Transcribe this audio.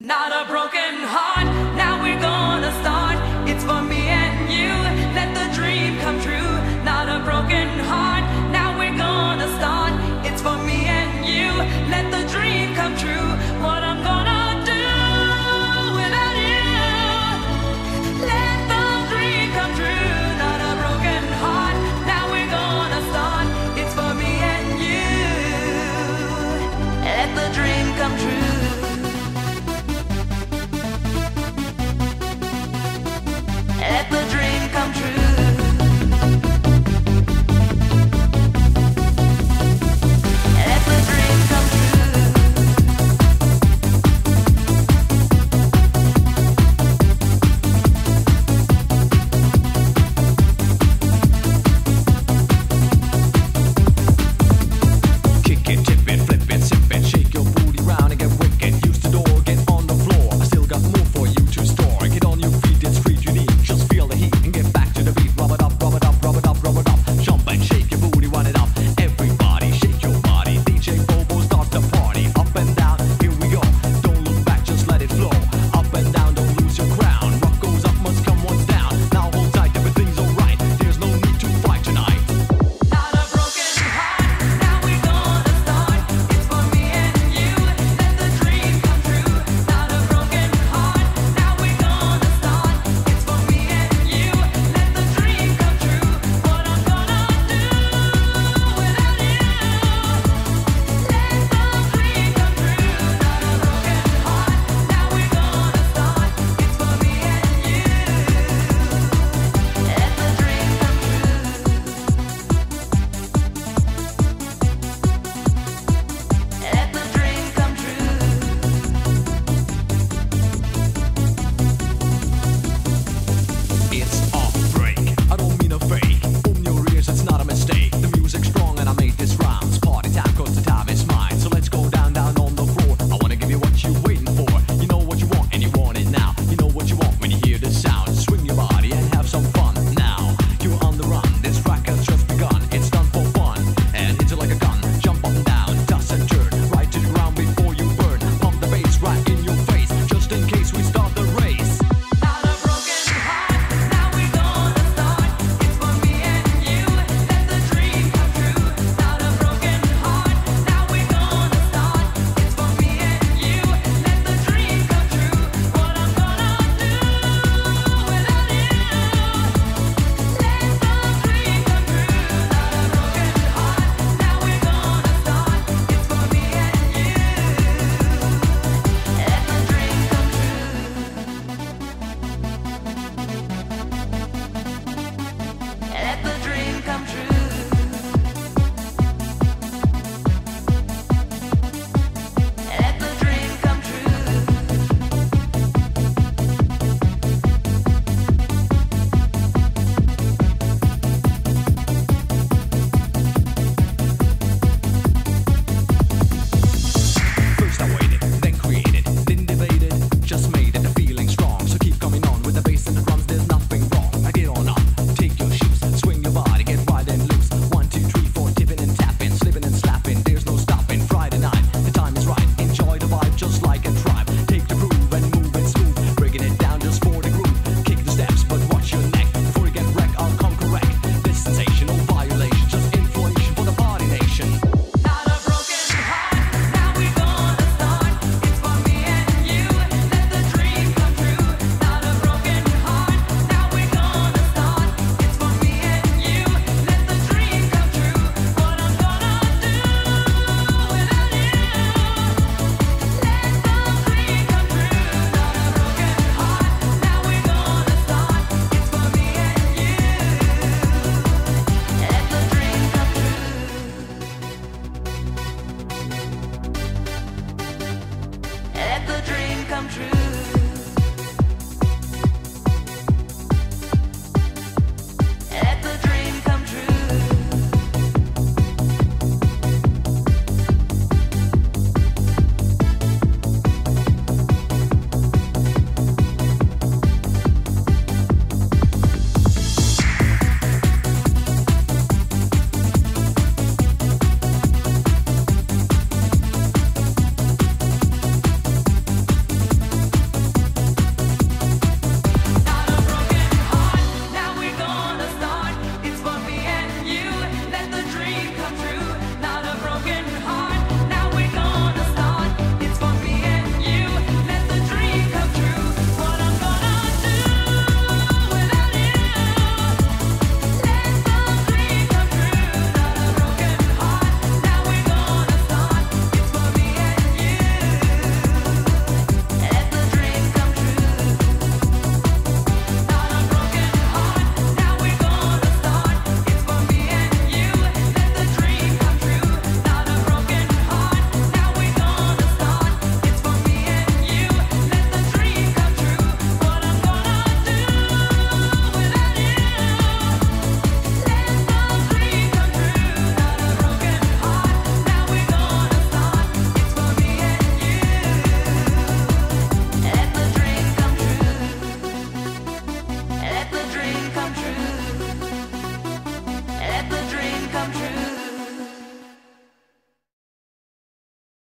Not a broken heart, now we're gonna start. It's for me and you, let the dream come true. Not a broken heart, now we're gonna start. It's for me and you, let the dream come true. What I'm gonna do without you, let the dream come true. Not a broken heart, now we're gonna start. It's for me and you, let the dream come true. Let the dream come true. Let the dream come true. Kick it, tip it, flip it, sip it, shake your booty round and get wicked. Use the door, get on the floor. I still got more for you to store. Get on your feet, it's free, you need. Just feel the heat and get back to the beat. Rub it up, rub it up, rub it up, rub it up. Jump and shake your booty, run it up. Everybody shake your body. DJ Bobo start the party. Up and down, here we go. Don't look back, just let it flow. Up and down, don't lose your crown. Rock goes up, must come once down. Now hold tight, everything's alright. There's no need to fight tonight. Not a broken heart, now we're gonna start. It's for me and you, let the dream come true. Not a broken heart, now we're gonna start. It's for me and you, let the dream come true. What I'm gonna do without you, let the dream come true. Not a broken heart, now we're gonna start. It's for me and you, let the dream come true. Let the dream come true. It's off break. I don't mean a fake. Open your ears, it's not a mistake. The music's strong and I made this rhyme. It's party time 'cause the time is mine. So let's go down, down on the floor. I wanna give you what you're waiting for. You know what you want and you want it now. You know what you want when you hear the sound. Swing your body and have some fun. Now, you're on the run. This track has just begun. It's done for fun and hits you like a gun. Jump up and down, toss and turn. Right to the ground before you burn. Pump the bass right in your face. Just in case we start the race. Not a broken heart, now we're gonna start. It's for me and you, let the dream come true. Not a broken heart, now we're gonna start. It's for me and you, let the dream come true. What I'm gonna do without you, let the dream come true. Not a broken heart, now we're gonna start. It's for me and you, let the dream come true. Let the dream come true. Let the dream come true. First I waited, then created, didn't debate it, just made it. The feeling strong, so keep coming on with the bass and the drums. There's nothing wrong. I get on up, take your shoes, swing your body, get wild and loose. 1, 2, 3, 4, tipping and tapping, slipping and slapping. There's no stopping. Friday night, the time is right. Enjoy the vibe just like a tribe. Take the groove and move it smooth, breaking it down just for the groove. Kick the steps, but watch your neck. Before you get wrecked, I'll come correct. This sensational violation, just inflation for the party nation. Not a broken heart, now we're gonna start. It's for me and you, let the dream come true. Not a broken heart, now we're gonna start. It's for me and you, let the dream come true. What I'm gonna do without you, let the dream come true. Not a broken heart, now we're gonna start. It's for me and you, let the dream come true. Let the dream come true.